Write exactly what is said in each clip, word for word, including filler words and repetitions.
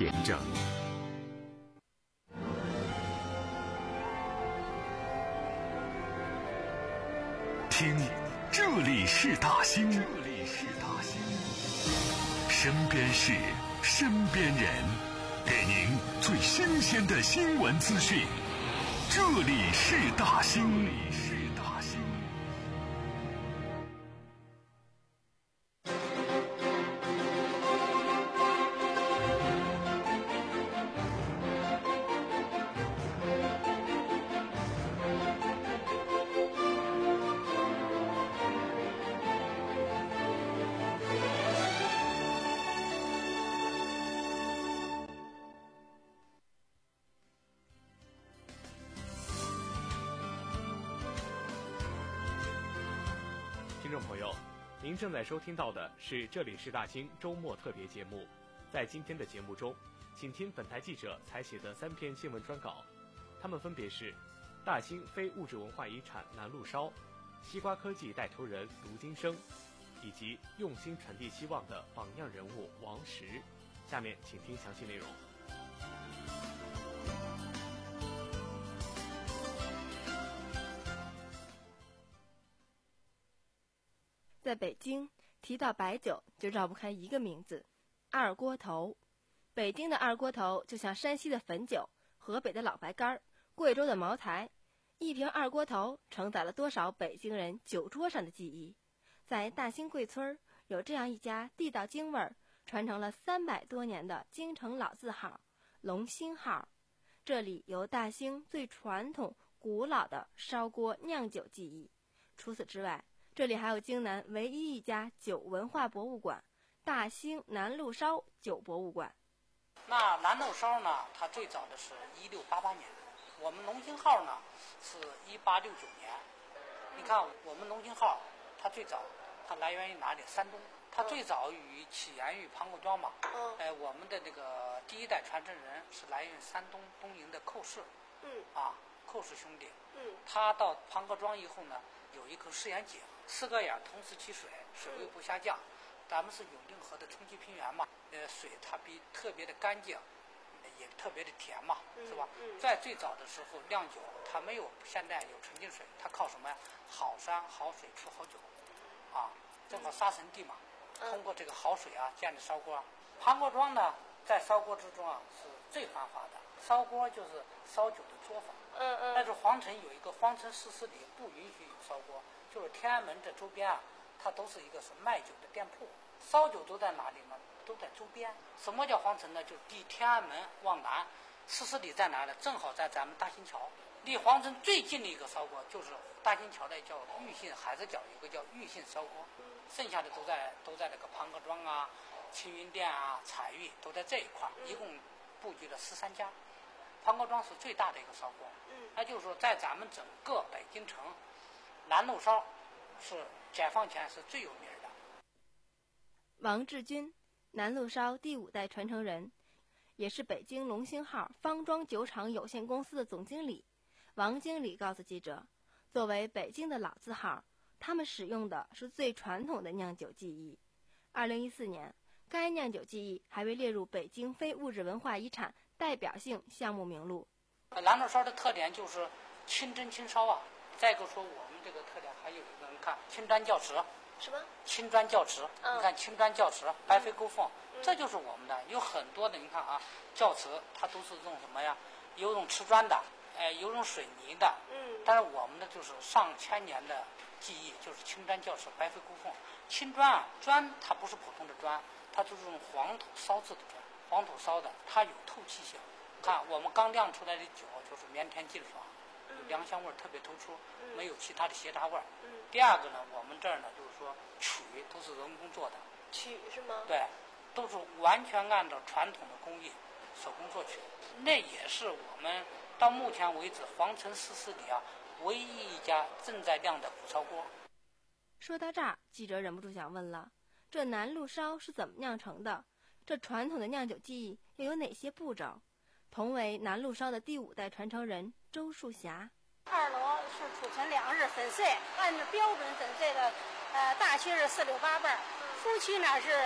田正。听，这里是大兴，这里是大兴，身边事，身边人，给您最新鲜的新闻资讯。这里是大兴，这里是大兴。 听众朋友，您正在收听到的是这里是大兴周末特别节目。在今天的节目中，请听本台记者采写的三篇新闻专稿，它们分别是大兴非物质文化遗产南路烧、西瓜科技带头人卢金生，以及用心传递希望的榜样人物王石。下面请听详细内容。 在北京，提到白酒就绕不开一个名字——二锅头。北京的二锅头就像山西的汾酒、河北的老白干、贵州的茅台。一瓶二锅头承载了多少北京人酒桌上的记忆。在大兴贵村有这样一家地道京味儿、传承了三百多年的京城老字号——龙兴号。这里有大兴最传统、古老的烧锅酿酒技艺。除此之外，这里还有京南唯一一家酒文化博物馆——大兴南路烧酒博物馆。 那南路烧呢，它最早的是一六八八年，我们龙兴号呢是一八六九年。你看我们龙兴号，它最早它来源于哪里？山东。它最早于起源于庞各庄嘛。嗯。哎，我们的那个第一代传承人是来源于山东东营的寇氏。嗯。啊，寇氏兄弟。嗯。他到庞各庄以后呢，有一口试验井，四个眼同时起水，水位不下降。咱们是永定河的冲积平原嘛，呃，水它比特别的干净，也特别的甜嘛，是吧？嗯嗯、在最早的时候酿酒，它没有现在有纯净水，它靠什么呀？好山好水出好酒，啊，正好杀神地嘛。嗯、通过这个好水啊，建的烧锅。庞各庄呢，在烧锅之中啊是最繁华的。烧锅就是烧酒的作坊。嗯嗯。但是皇城有一个皇城四十里不允许有烧锅，就是天安门这周边啊，它都是一个是卖酒的店铺。烧酒都在哪里呢？都在周边。什么叫皇城呢？就是离天安门往南四十里在哪呢？正好在咱们大兴桥。离皇城最近的一个烧锅就是大兴桥的叫玉信海子角，有个叫玉信烧锅，剩下的都在都在那个庞各庄啊、青云店啊、彩玉都在这一块，一共布局了十三家。庞各庄是最大的一个烧锅，那就是说在咱们整个北京城，南路烧是解放前是最有名的。 王志军，南路烧第五代传承人，也是北京龙兴号方庄酒厂有限公司的总经理。王经理告诉记者，作为北京的老字号，他们使用的是最传统的酿酒技艺。二零一四年，该酿酒技艺还被列入北京非物质文化遗产代表性项目名录。 南路烧的特点就是清蒸清烧啊。再一个说，我们这个特点还有一个，你看青砖教瓷。 什么？ 青砖教瓷。嗯、你看青砖教瓷，白飞勾凤，嗯、这就是我们的。有很多的，你看啊，教瓷它都是用什么呀？有用瓷砖的，哎，有用水泥的。嗯。但是我们的就是上千年的技艺，就是青砖教瓷，白飞勾凤。青砖啊，砖它不是普通的砖，它就是用黄土烧制的砖，黄土烧的，它有透气性。看我们刚酿出来的酒就是绵甜劲爽。良香味特别突出，没有其他的斜杂味。嗯、第二个呢，我们这儿呢就是说曲都是人工做的。 曲是吗？ 对，都是完全按照传统的工艺手工做曲。那也是我们到目前为止皇城四十里啊唯一一家正在酿的古烧锅。 说到这儿，记者忍不住想问了：这南路烧是怎么酿成的？这传统的酿酒技艺又有哪些步骤？同为南路烧的第五代传承人周树霞。 二楼是储存两日粉碎，按照标准粉碎的，呃，大区是四六八瓣，夫区呢是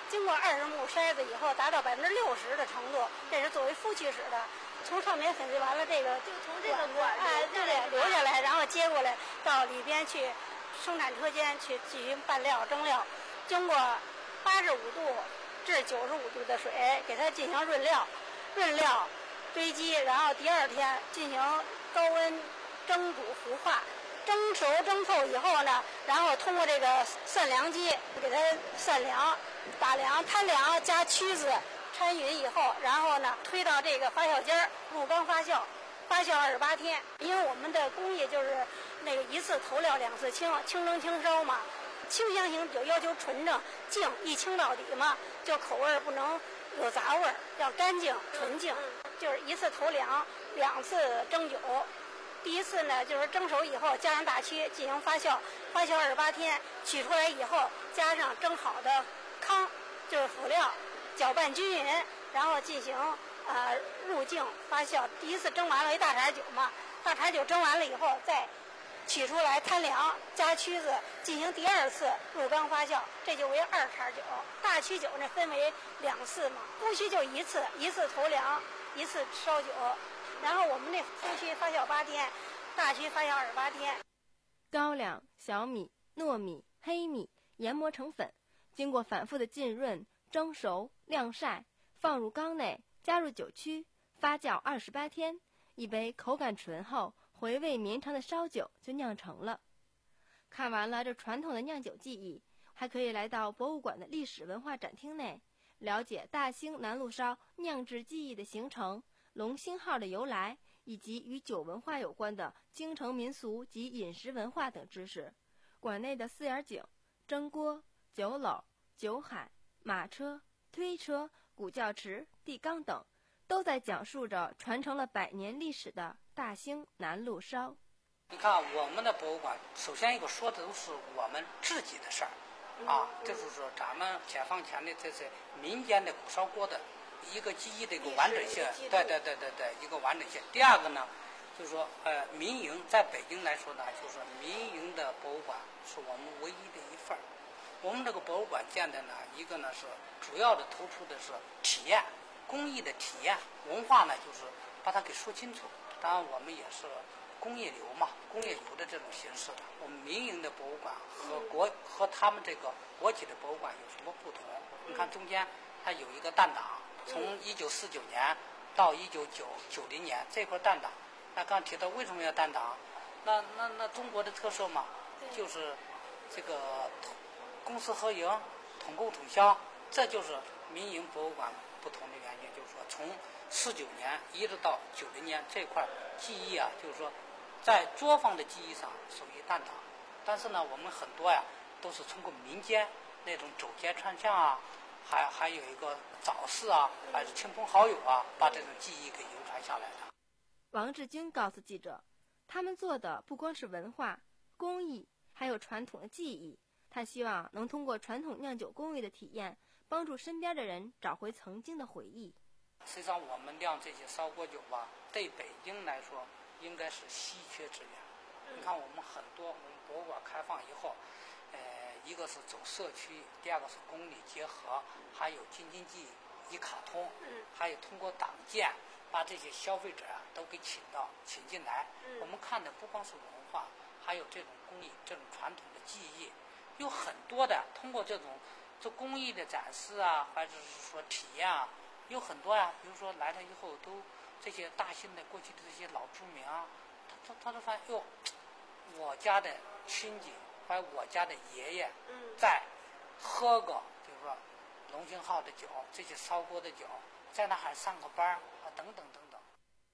经过二十目筛子以后，达到百分之六十的程度，这是作为夫妻使的。从上面粉碎完了，这个就从这个管哎，对对，留下来，然后接过来到里边去生产车间去进行拌料蒸料，经过八十五度至九十五度的水给它进行润料，润料堆积，然后第二天进行高温蒸煮糊化，蒸熟蒸透以后呢，然后通过这个散凉机给它散凉、打凉、摊凉加曲子掺匀以后，然后呢推到这个发酵间儿入缸发酵，发酵二十八天。因为我们的工艺就是那个一次投料两次清，清蒸清烧嘛。清香型酒要求纯正净，一清到底嘛，就口味不能有杂味儿，要干净纯净。就是一次投凉，两次蒸酒。第一次呢，就是蒸熟以后加上大曲进行发酵，发酵二十八天，取出来以后加上蒸好的糠，就是辅料，搅拌均匀，然后进行呃入境发酵。第一次蒸完了一大碴酒嘛，大碴酒蒸完了以后再取出来摊凉，加曲子进行第二次入缸发酵，这就为二茬酒。大曲酒呢分为两次嘛，夫曲就一次，一次投凉，一次烧酒。然后我们那夫曲发酵八天，大曲发酵二十八天。 高粱、小米、糯米、黑米研磨成粉，经过反复的浸润、蒸熟、晾晒，放入缸内，加入酒曲，发酵二十八天，一杯口感醇厚、回味绵长的烧酒就酿成了。看完了这传统的酿酒技艺，还可以来到博物馆的历史文化展厅内，了解大兴南路烧酿制技艺的形成、龙兴号的由来，以及与酒文化有关的京城民俗及饮食文化等知识。馆内的四眼井、蒸锅、酒篓、酒海、马车、推车、古教池、地缸等，都在讲述着传承了百年历史的大兴南路烧。 你看我们的博物馆，首先一个说的都是我们自己的事儿，啊，就是说咱们解放前的这些民间的古烧锅的一个记忆的一个完整性，对对对对对，一个完整性。第二个呢，就是说呃，民营在北京来说呢，就是民营的博物馆是我们唯一的一份儿。我们这个博物馆建的呢，一个呢是主要的突出的是体验，工艺的体验，文化呢就是把它给说清楚。当然我们也是工业流嘛，工业流的这种形式的。我们民营的博物馆和国和他们这个国企的博物馆有什么不同？你看中间它有一个弹档，从一九四九年到一九九九零年这块弹档。那刚提到为什么要弹档？那那那中国的特色嘛，就是这个公私合营、统购统销，这就是民营博物馆不同的原因。就是说，从四九年一直到九零年这块记忆啊，就是说，在作坊的记忆上属于弹档，但是呢，我们很多呀都是通过民间那种走街串巷啊，还还有一个早市啊，还是亲朋好友啊，把这种记忆给流传下来的。 王志军告诉记者，他们做的不光是文化、工艺，还有传统的技艺。他希望能通过传统酿酒工艺的体验，帮助身边的人找回曾经的回忆。 实际上，我们酿这些烧锅酒吧，对北京来说应该是稀缺资源。你看，我们很多我们博物馆开放以后，呃，一个是走社区，第二个是公理结合，还有京津冀一卡通，还有通过党建把这些消费者啊都给请到请进来。我们看的不光是文化，还有这种工艺、这种传统的技艺，有很多的通过这种这工艺的展示啊，或者是说体验啊，有很多呀、啊。比如说来了以后，都这些大兴的过去的这些老住民啊，他他他都发现哟，我家的亲戚或者我家的爷爷在喝个，比如说龙兴号的酒，这些烧锅的酒，在那还上个班啊，等等等等。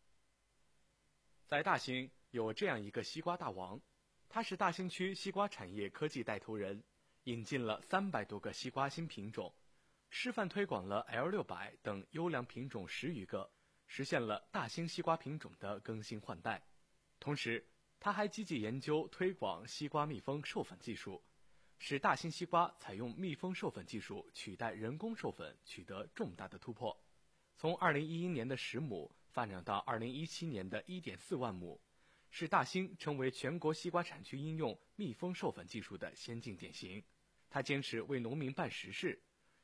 在大兴有这样一个西瓜大王，他是大兴区西瓜产业科技带头人，引进了三百多个西瓜新品种，示范推广了 L 六百 等优良品种十余个，实现了大兴西瓜品种的更新换代。同时，他还积极研究推广西瓜密封授粉技术，使大兴西瓜采用密封授粉技术取代人工授粉取得重大的突破。从二零一一年的十亩发展到二零一七年的 一点四万亩，使大兴成为全国西瓜产区应用密封授粉技术的先进典型。他坚持为农民办实事，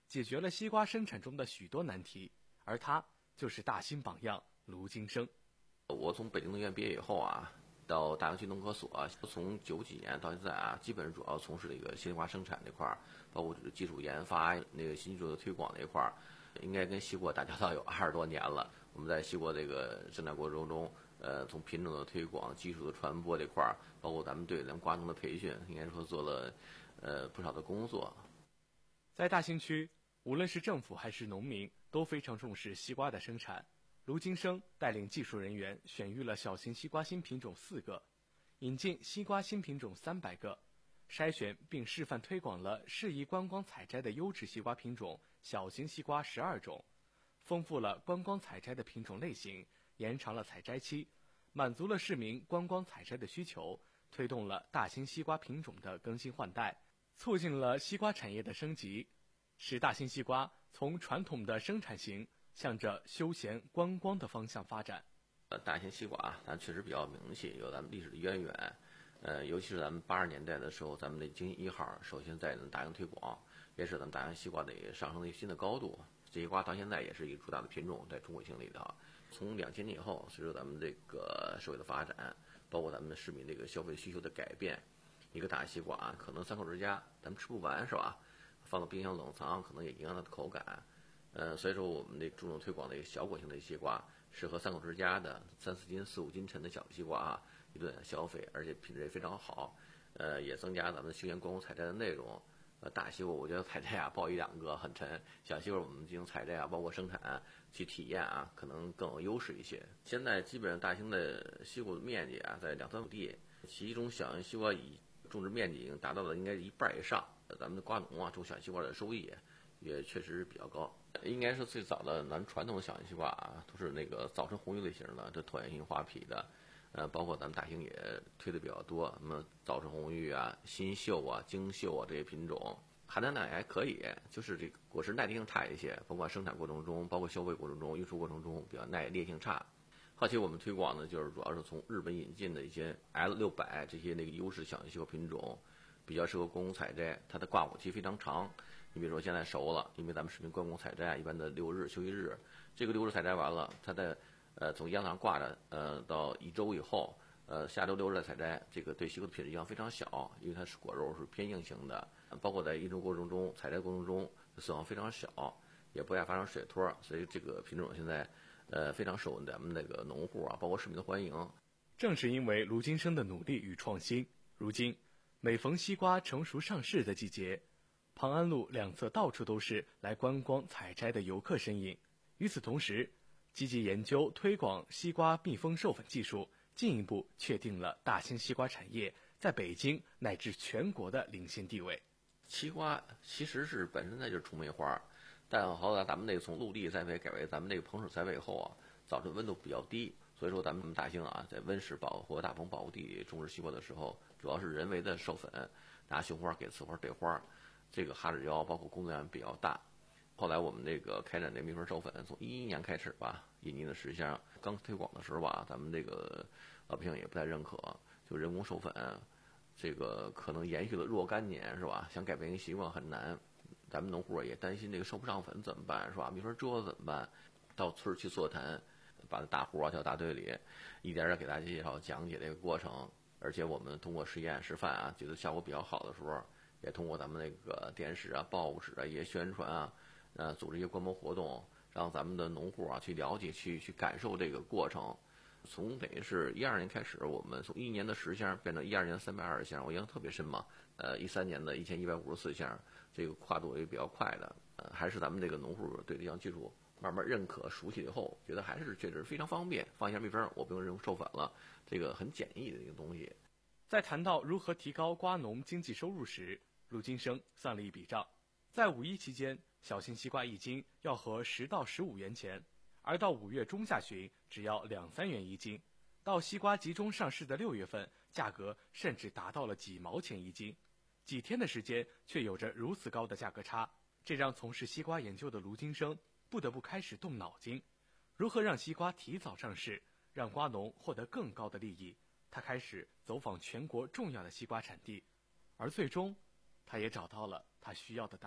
解决了西瓜生产中的许多难题，而他就是大兴榜样卢金生。 我从北京农学院毕业以后啊，到大兴区农科所，从九几年到现在啊，基本主要从事这个西瓜生产这块儿，包括技术研发、那个新技术的推广这块儿，应该跟西瓜打交道有二十多年了。我们在西瓜这个生产过程中，呃，从品种的推广、技术的传播这块儿，包括咱们对咱们瓜农的培训，应该说做了呃不少的工作。 在大兴区，无论是政府还是农民，都非常重视西瓜的生产。卢金生带领技术人员选育了小型西瓜新品种四个，引进西瓜新品种三百个，筛选并示范推广了适宜观光采摘的优质西瓜品种小型西瓜十二种，丰富了观光采摘的品种类型，延长了采摘期，满足了市民观光采摘的需求，推动了大兴西瓜品种的更新换代，促进了西瓜产业的升级，使大兴西瓜从传统的生产型向着休闲观光的方向发展。 呃，大兴西瓜啊，咱确实比较名气，有咱们历史的渊源。呃，尤其是咱们八十年代的时候，咱们的京一号首先在大兴推广，也是咱们大兴西瓜的上升了一个新的高度。这西瓜到现在也是一个主打的品种，在中国境里头。从两千年以后，随着咱们这个社会的发展，包括咱们市民这个消费需求的改变，一个大西瓜啊，可能三口之家咱们吃不完是吧？放到冰箱冷藏，可能也影响它的口感。呃，所以说我们这注重推广的一个小果型的西瓜，适合三口之家的三四斤、四五斤沉的小西瓜啊，一顿消费，而且品质也非常好。呃，也增加咱们休闲观光采摘的内容。呃，大西瓜我觉得采摘啊抱一两个很沉，小西瓜我们进行采摘啊，包括生产去体验啊，可能更有优势一些。现在基本上大兴的西瓜的面积啊在两三亩地，其中小型西瓜以种植面积已经达到了应该一半以上。咱们的瓜农啊种小西瓜的收益也确实比较高。应该是最早的咱们传统的小型西瓜啊，都是那个早生红育类型的，这椭圆形花皮的，呃，包括咱们大兴也推的比较多，什么早生红育啊、新秀啊、精秀啊这些品种，含糖量也还可以，就是这个果实耐力性差一些，包括生产过程中、包括消费过程中、运输过程中比较耐裂性差。后期我们推广呢，就是主要是从日本引进的一些 L 六百这些那个优势小型西瓜品种，比较适合观光采摘，它的挂果期非常长。你比如说现在熟了，因为咱们市民观光采摘一般的六日休息日，这个六日采摘完了，它在呃从秧上挂着呃到一周以后，呃下周六日再采摘，这个对西瓜的品质影响非常小，因为它是果肉是偏硬型的，包括在运输过程中、采摘过程中损耗非常小，也不爱发生水托，所以这个品种现在呃非常受咱们那个农户啊，包括市民的欢迎。 正是因为卢金生的努力与创新，如今每逢西瓜成熟上市的季节，庞安路两侧到处都是来观光采摘的游客身影。与此同时，积极研究推广西瓜密封授粉技术，进一步确定了大兴西瓜产业在北京乃至全国的领先地位。 西瓜其实是本身它就是虫媒花，但后来咱们那个从陆地栽培改为咱们那个棚室栽培以后啊，造成温度比较低，所以说咱们大兴啊在温室保护大棚保护地种植西瓜的时候，主要是人为的授粉，拿雄花给雌花对花。这个哈指标包括工作量比较大，后来我们这个开展这密封授粉，从一一年开始吧，引进的实项刚推广的时候吧，咱们这个老百姓也不太认可，就人工授粉，这个可能延续了若干年是吧？想改变一个习惯很难，咱们农户也担心这个授不上粉怎么办是吧？密封遮怎么办？到村儿去座谈，把大户啊叫大队里，一点点给大家介绍讲解这个过程，而且我们通过实验示范啊，觉得效果比较好的时候。也通过咱们那个电视啊、报纸啊一些宣传啊，呃，组织一些观摩活动，让咱们的农户啊去了解、去去感受这个过程。从等于是一二年开始，我们从一年的十项变成一二年三百二十项，我印象特别深嘛。呃，一三年的一千一百五十四项，这个跨度也比较快的。呃，还是咱们这个农户对这项技术慢慢认可、熟悉以后，觉得还是确实非常方便，放一下密封，我不用人工授粉了，这个很简易的一个东西。 在谈到如何提高瓜农经济收入时，卢金生算了一笔账，在五一期间，小型西瓜一斤要和十到十五元钱，而到五月中下旬只要两三元一斤，到西瓜集中上市的六月份，价格甚至达到了几毛钱一斤，几天的时间却有着如此高的价格差，这让从事西瓜研究的卢金生不得不开始动脑筋，如何让西瓜提早上市，让瓜农获得更高的利益。他开始走访全国重要的西瓜产地，而最终他也找到了他需要的答案。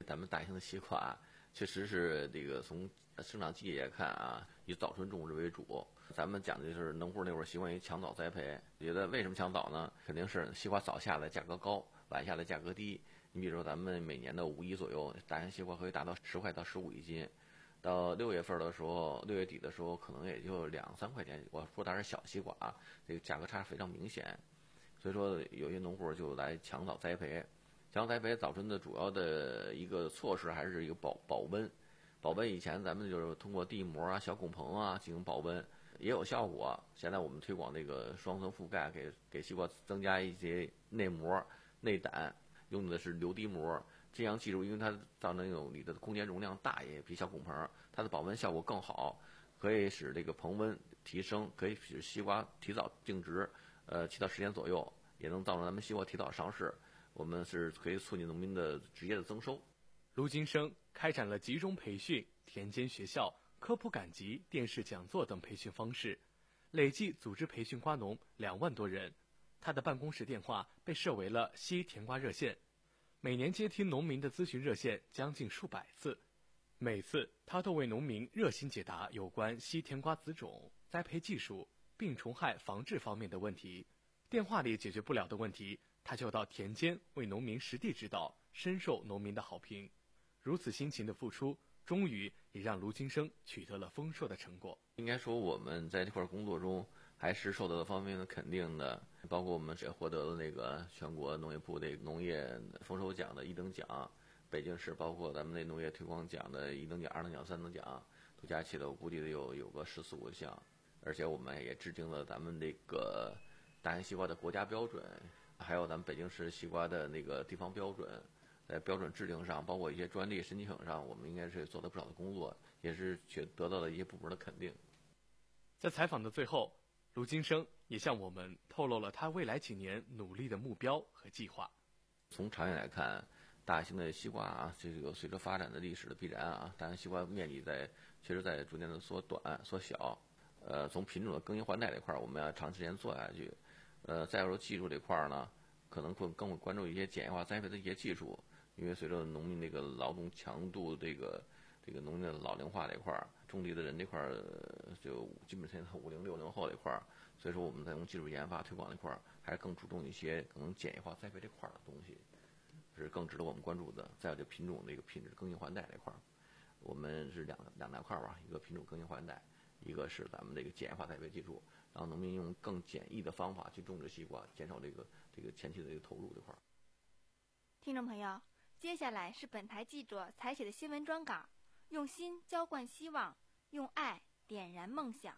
咱们大型的西瓜啊，确实是这个从生长季节看啊，以早春种植为主。咱们讲的就是农户那会儿习惯于抢早栽培，觉得为什么抢早呢？肯定是西瓜早下来价格高，晚下来价格低。你比如说咱们每年的五一左右，大型西瓜可以达到十块到十五一斤，到六月份的时候，六月底的时候可能也就两三块钱。我说的是小西瓜啊，这个价格差非常明显。所以说有些农户就来抢早栽培。抢早栽培早春的主要的一个措施还是一个保保温。保温以前咱们就是通过地膜啊、小拱棚啊进行保温，也有效果。现在我们推广这个双层覆盖，给给西瓜增加一些内膜、内胆，用的是流滴膜。这样技术，因为它造成那种里的空间容量大，也比小拱棚，它的保温效果更好，可以使这个棚温提升，可以使西瓜提早净植，呃，起到十天左右，也能造成咱们西瓜提早上市。我们是可以促进农民的职业的增收。 卢金生开展了集中培训、田间学校、科普赶集、电视讲座等培训方式，累计组织培训瓜农两万多人。他的办公室电话被设为了西甜瓜热线，每年接听农民的咨询热线将近数百次，每次他都为农民热心解答有关西甜瓜子种、栽培技术、病虫害防治方面的问题。电话里解决不了的问题，他就到田间为农民实地指导，深受农民的好评。如此辛勤的付出，终于也让卢金生取得了丰硕的成果。 应该说我们在这块工作中还是受到了方面的肯定的，包括我们也获得了那个全国农业部的农业丰收奖的一等奖，北京市包括咱们那农业推广奖的一等奖、二等奖、三等奖，都加起来我估计得有有个十四五项。而且我们也制定了咱们这个大型西瓜的国家标准，还有咱们北京市西瓜的那个地方标准。在标准制定上，包括一些专利申请上，我们应该是做了不少的工作，也是去得到了一些部门的肯定。 在采访的最后，卢金生也向我们透露了他未来几年努力的目标和计划。 从长远来看，大型的西瓜啊，这个随着发展的历史的必然啊，大型西瓜面积在确实在逐渐的缩短、缩小。呃，从品种的更新换代这块，我们要长时间做下去。呃，再说技术这块呢，可能会更会关注一些简易化栽培的一些技术。因为随着农民这个劳动强度，这个这个农民的老龄化这块儿，种地的人这块儿就基本现在五零六零后这块儿，所以说我们在用技术研发推广这块儿，还是更注重一些可能简易化栽培这块儿的东西，是更值得我们关注的。再有就品种这个品质更新换代这块儿，我们是两两大块儿吧，一个品种更新换代，一个是咱们这个简易化栽培技术，让农民用更简易的方法去种植西瓜，减少这个这个前期的这个投入这块儿。 听众朋友，接下来是本台记者采写的新闻专稿，用心浇灌希望，用爱点燃梦想。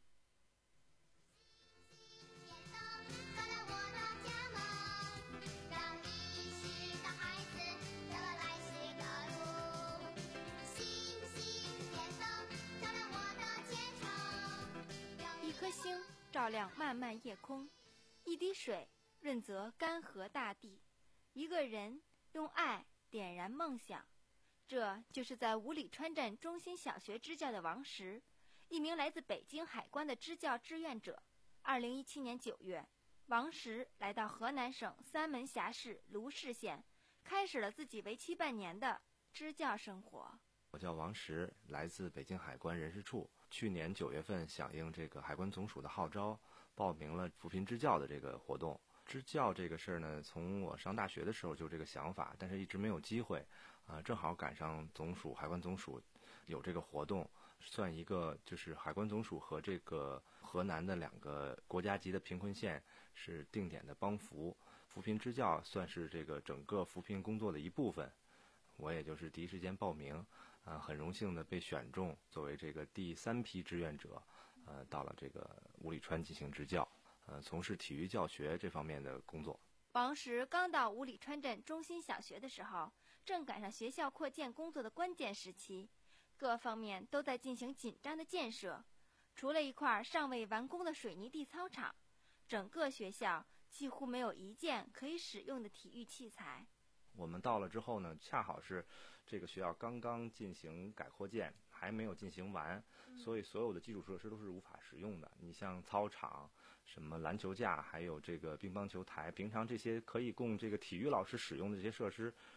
一颗星照亮漫漫夜空，一滴水润泽干涸大地，一个人用爱点燃梦想。这就是在五里川镇中心小学支教的王石，一名来自北京海关的支教志愿者。二零一七年九月，王石来到河南省三门峡市卢氏县，开始了自己为期半年的支教生活。 我叫王石，来自北京海关人事处。去年九月份响应这个海关总署的号召，报名了扶贫支教的这个活动。支教这个事儿呢，从我上大学的时候就这个想法，但是一直没有机会，啊、呃，正好赶上总署海关总署有这个活动，算一个就是海关总署和这个河南的两个国家级的贫困县是定点的帮扶，扶贫支教算是这个整个扶贫工作的一部分。我也就是第一时间报名，啊、呃，很荣幸的被选中作为这个第三批志愿者，呃，到了这个五里川进行支教。呃，从事体育教学这方面的工作。 王石刚到五里川镇中心小学的时候，正赶上学校扩建工作的关键时期，各方面都在进行紧张的建设。除了一块尚未完工的水泥地操场，整个学校几乎没有一件可以使用的体育器材。 我们到了之后呢，恰好是这个学校刚刚进行改扩建，还没有进行完，所以所有的基础设施都是无法使用的。你像操场、什么篮球架，还有这个乒乓球台，平常这些可以供这个体育老师使用的这些设施，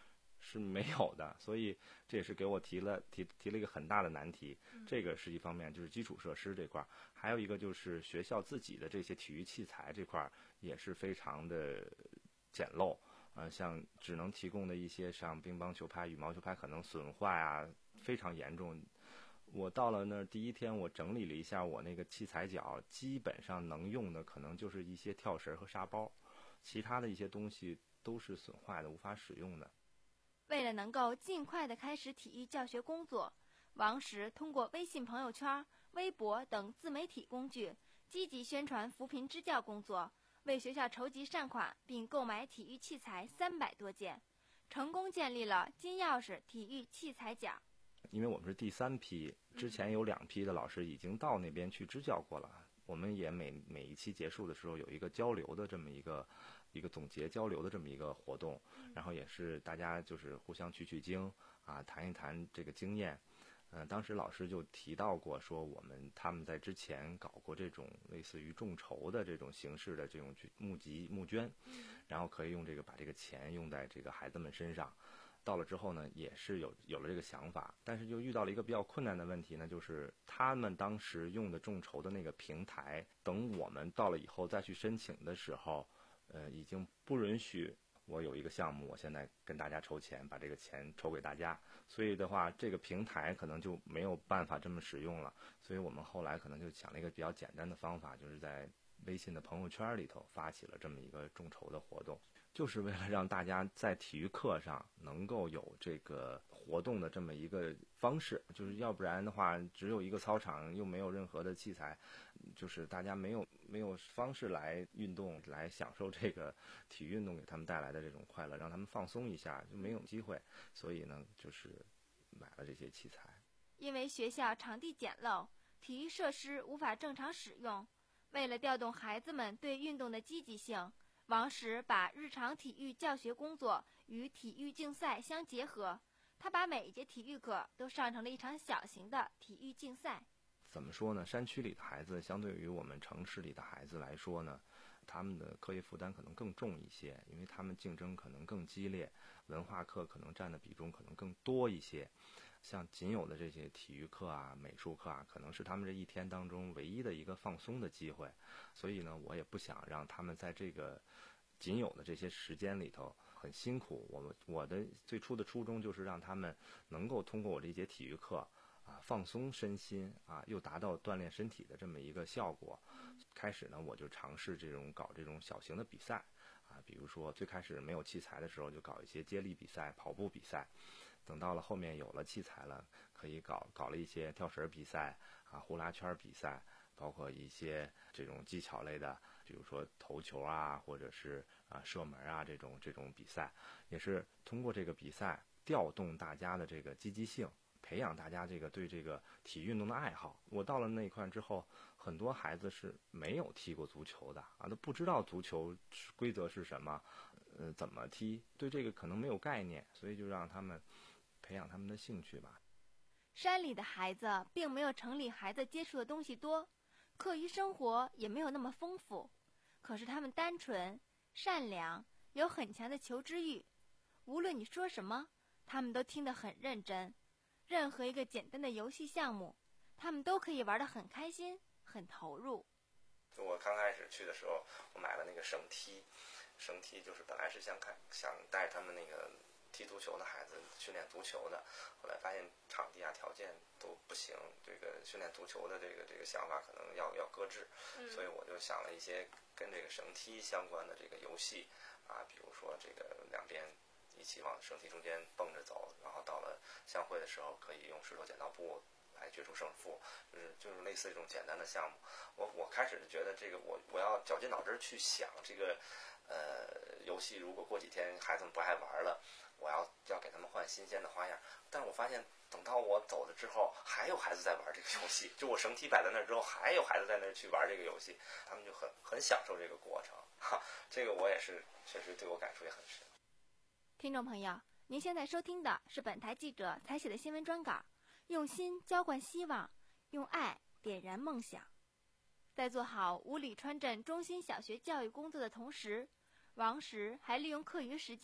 是没有的，所以这也是给我提了提提了一个很大的难题。这个是一方面，就是基础设施这块，还有一个就是学校自己的这些体育器材这块也是非常的简陋。呃，像只能提供的一些像乒乓球拍、羽毛球拍可能损坏啊，非常严重。我到了那儿第一天，我整理了一下我那个器材角，基本上能用的可能就是一些跳绳和沙包，其他的一些东西都是损坏的，无法使用的。 为了能够尽快地开始体育教学工作，王石通过微信朋友圈、微博等自媒体工具，积极宣传扶贫支教工作，为学校筹集善款，并购买体育器材三百多件，成功建立了金钥匙体育器材奖。 因为我们是第三批，之前有两批的老师已经到那边去支教过了。我们也每每一期结束的时候有一个交流的这么一个一个总结交流的这么一个活动，然后也是大家就是互相取取经啊，谈一谈这个经验。嗯、呃，当时老师就提到过说，我们他们在之前搞过这种类似于众筹的这种形式的这种募集募捐，然后可以用这个把这个钱用在这个孩子们身上。到了之后呢，也是有有了这个想法，但是就遇到了一个比较困难的问题呢，就是他们当时用的众筹的那个平台，等我们到了以后再去申请的时候，呃，已经不允许我有一个项目，我现在跟大家筹钱，把这个钱筹给大家，所以的话，这个平台可能就没有办法这么使用了。所以我们后来可能就想了一个比较简单的方法，就是在微信的朋友圈里头发起了这么一个众筹的活动，就是为了让大家在体育课上能够有这个活动的这么一个方式，就是要不然的话，只有一个操场又没有任何的器材，就是大家没有没有方式来运动，来享受这个体育运动给他们带来的这种快乐，让他们放松一下，就没有机会。所以呢，就是买了这些器材。 因为学校场地简陋，体育设施无法正常使用，为了调动孩子们对运动的积极性，王石把日常体育教学工作与体育竞赛相结合，他把每一节体育课都上成了一场小型的体育竞赛。 怎么说呢？山区里的孩子相对于我们城市里的孩子来说呢，他们的课业负担可能更重一些，因为他们竞争可能更激烈，文化课可能占的比重可能更多一些。像仅有的这些体育课啊、美术课啊，可能是他们这一天当中唯一的一个放松的机会。所以呢，我也不想让他们在这个仅有的这些时间里头很辛苦。我们我的最初的初衷就是让他们能够通过我这节体育课啊，放松身心啊，又达到锻炼身体的这么一个效果。开始呢，我就尝试这种搞这种小型的比赛啊，比如说最开始没有器材的时候，就搞一些接力比赛、跑步比赛。等到了后面有了器材了，可以搞搞了一些跳绳比赛啊、呼啦圈比赛，包括一些这种技巧类的，比如说投球啊，或者是啊射门啊这种这种比赛，也是通过这个比赛调动大家的这个积极性。培养大家这个对这个体育运动的爱好。我到了那一块之后，很多孩子是没有踢过足球的啊，都不知道足球规则是什么，呃，怎么踢，对这个可能没有概念，所以就让他们培养他们的兴趣吧。 山里的孩子并没有城里孩子接触的东西多，课余生活也没有那么丰富，可是他们单纯、善良，有很强的求知欲。无论你说什么，他们都听得很认真。任何一个简单的游戏项目，他们都可以玩得很开心、很投入。 我刚开始去的时候，我买了那个绳梯，绳梯就是本来是想看想带他们那个踢足球的孩子训练足球的，后来发现场地啊条件都不行，这个训练足球的这个这个想法可能要要搁置，嗯、所以我就想了一些跟这个绳梯相关的这个游戏啊，比如说这个两边一起往绳梯中间蹦着走，然后到了相会的时候可以用石头剪刀布来决出胜负，就是就是类似这种简单的项目。我我开始觉得这个我我要绞尽脑汁去想这个呃游戏，如果过几天孩子们不爱玩了，我要要给他们换新鲜的花样。但是我发现等到我走了之后，还有孩子在玩这个游戏，就我绳梯摆在那儿之后，还有孩子在那儿去玩这个游戏，他们就很很享受这个过程。哈，这个我也是确实对我感触也很深。 听众朋友，您现在收听的是本台记者采写的新闻专稿，用心浇灌希望，用爱点燃梦想。在做好五里川镇中心小学教育工作的同时，王石还利用课余时间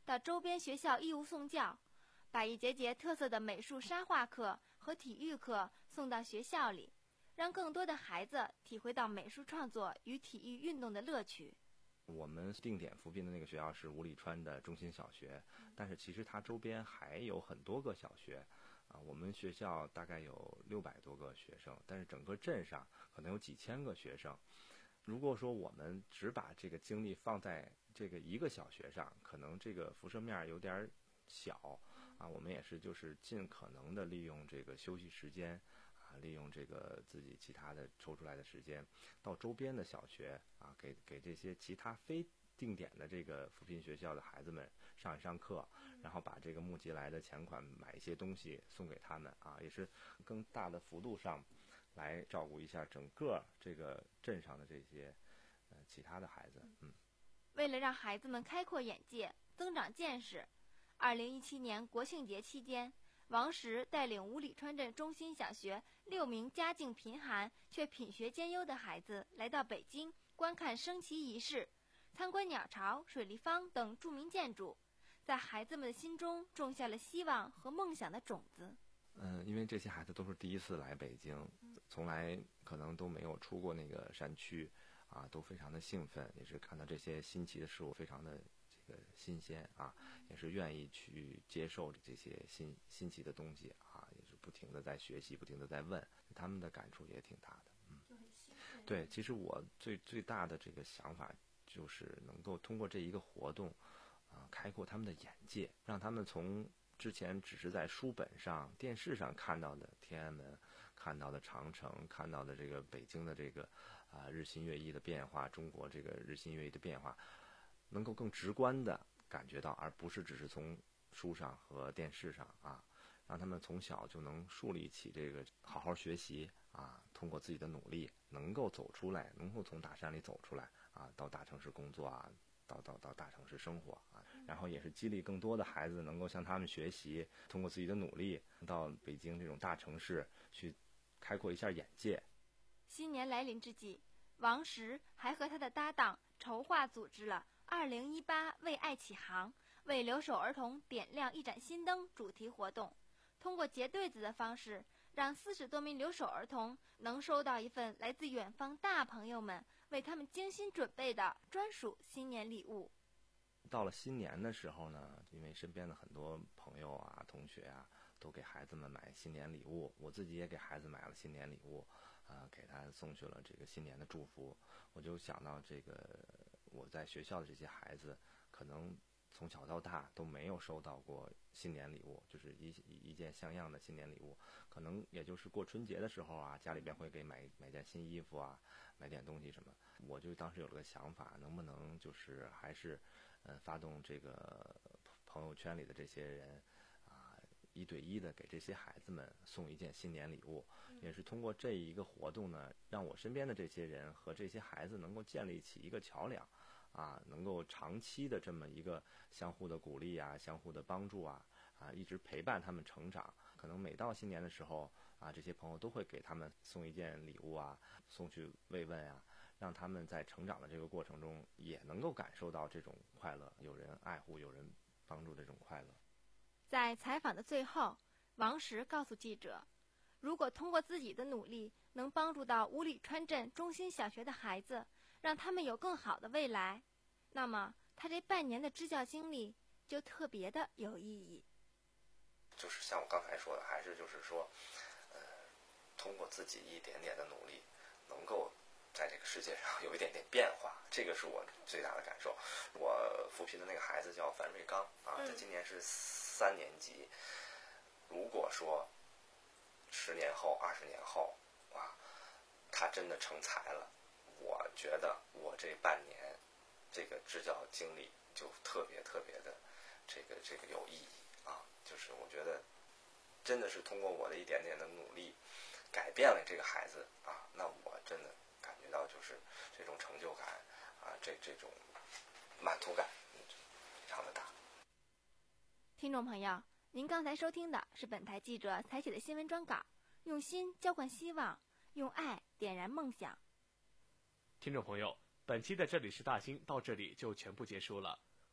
到周边学校义务送教，把一节节特色的美术沙画课和体育课送到学校里，让更多的孩子体会到美术创作与体育运动的乐趣。 我们定点扶贫的那个学校是五里川的中心小学，但是其实它周边还有很多个小学啊。我们学校大概有六百多个学生，但是整个镇上可能有几千个学生。如果说我们只把这个精力放在这个一个小学上，可能这个辐射面有点小啊。我们也是就是尽可能的利用这个休息时间啊，利用这个自己其他的抽出来的时间，到周边的小学啊，给给这些其他非定点的这个扶贫学校的孩子们上一上课，然后把这个募集来的钱款买一些东西送给他们啊，也是更大的幅度上来照顾一下整个这个镇上的这些呃其他的孩子。嗯， 为了让孩子们开阔眼界、增长见识，二零一七年国庆节期间，王石带领五里川镇中心小学六名家境贫寒却品学兼优的孩子来到北京观看升旗仪式，参观鸟巢、水立方等著名建筑，在孩子们的心中种下了希望和梦想的种子。 嗯，因为这些孩子都是第一次来北京，从来可能都没有出过那个山区啊，都非常的兴奋，也是看到这些新奇的事物非常的这个新鲜啊，也是愿意去接受这些新新奇的东西啊，也是不停的在学习，不停的在问，他们的感触也挺大的。嗯，对，其实我最最大的这个想法就是能够通过这一个活动啊，开阔他们的眼界，让他们从之前只是在书本上、电视上看到的天安门、看到的长城、看到的这个北京的这个啊日新月异的变化，中国这个日新月异的变化，能够更直观的感觉到，而不是只是从书上和电视上啊，让他们从小就能树立起这个好好学习啊，通过自己的努力能够走出来，能够从大山里走出来啊，到大城市工作啊。到到到大城市生活啊，然后也是激励更多的孩子能够向他们学习，通过自己的努力到北京这种大城市去开阔一下眼界。 新年来临之际，王石还和他的搭档筹划组织了二零一八为爱启航，为留守儿童点亮一盏新灯主题活动，通过结对子的方式，让四十多名留守儿童能收到一份来自远方大朋友们为他们精心准备的专属新年礼物。 到了新年的时候呢，因为身边的很多朋友啊、同学啊，都给孩子们买新年礼物，我自己也给孩子买了新年礼物，啊、呃，给他送去了这个新年的祝福。我就想到这个我在学校的这些孩子，可能从小到大都没有收到过新年礼物，就是一一件像样的新年礼物，可能也就是过春节的时候啊，家里边会给买买件新衣服啊，买点东西什么。我就当时有了个想法，能不能就是还是，呃，发动这个朋友圈里的这些人啊，一对一的给这些孩子们送一件新年礼物，也是通过这一个活动呢，让我身边的这些人和这些孩子能够建立起一个桥梁。啊，能够长期的这么一个相互的鼓励啊，相互的帮助啊，啊，一直陪伴他们成长。可能每到新年的时候啊，这些朋友都会给他们送一件礼物啊，送去慰问啊，让他们在成长的这个过程中也能够感受到这种快乐，有人爱护，有人帮助这种快乐。 在采访的最后，王石告诉记者，如果通过自己的努力能帮助到五里川镇中心小学的孩子，让他们有更好的未来，那么他这半年的支教经历就特别的有意义。 就是像我刚才说的，还是就是说，呃，通过自己一点点的努力，能够在这个世界上有一点点变化，这个是我最大的感受。我扶贫的那个孩子叫樊瑞刚啊，他今年是三年级。如果说十年后、二十年后啊，他真的成才了，我觉得我这半年这个支教经历就特别特别的这个这个有意义啊！就是我觉得真的是通过我的一点点的努力，改变了这个孩子啊，那我真的感觉到就是这种成就感啊，这这种满足感非常的大。 听众朋友，您刚才收听的是本台记者采写的新闻专稿，用心浇灌希望，用爱点燃梦想。 听众朋友，本期的这里是大兴到这里就全部结束了。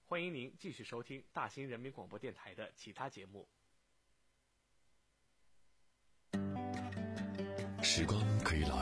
欢迎您继续收听大兴人民广播电台的其他节目。 时光可以老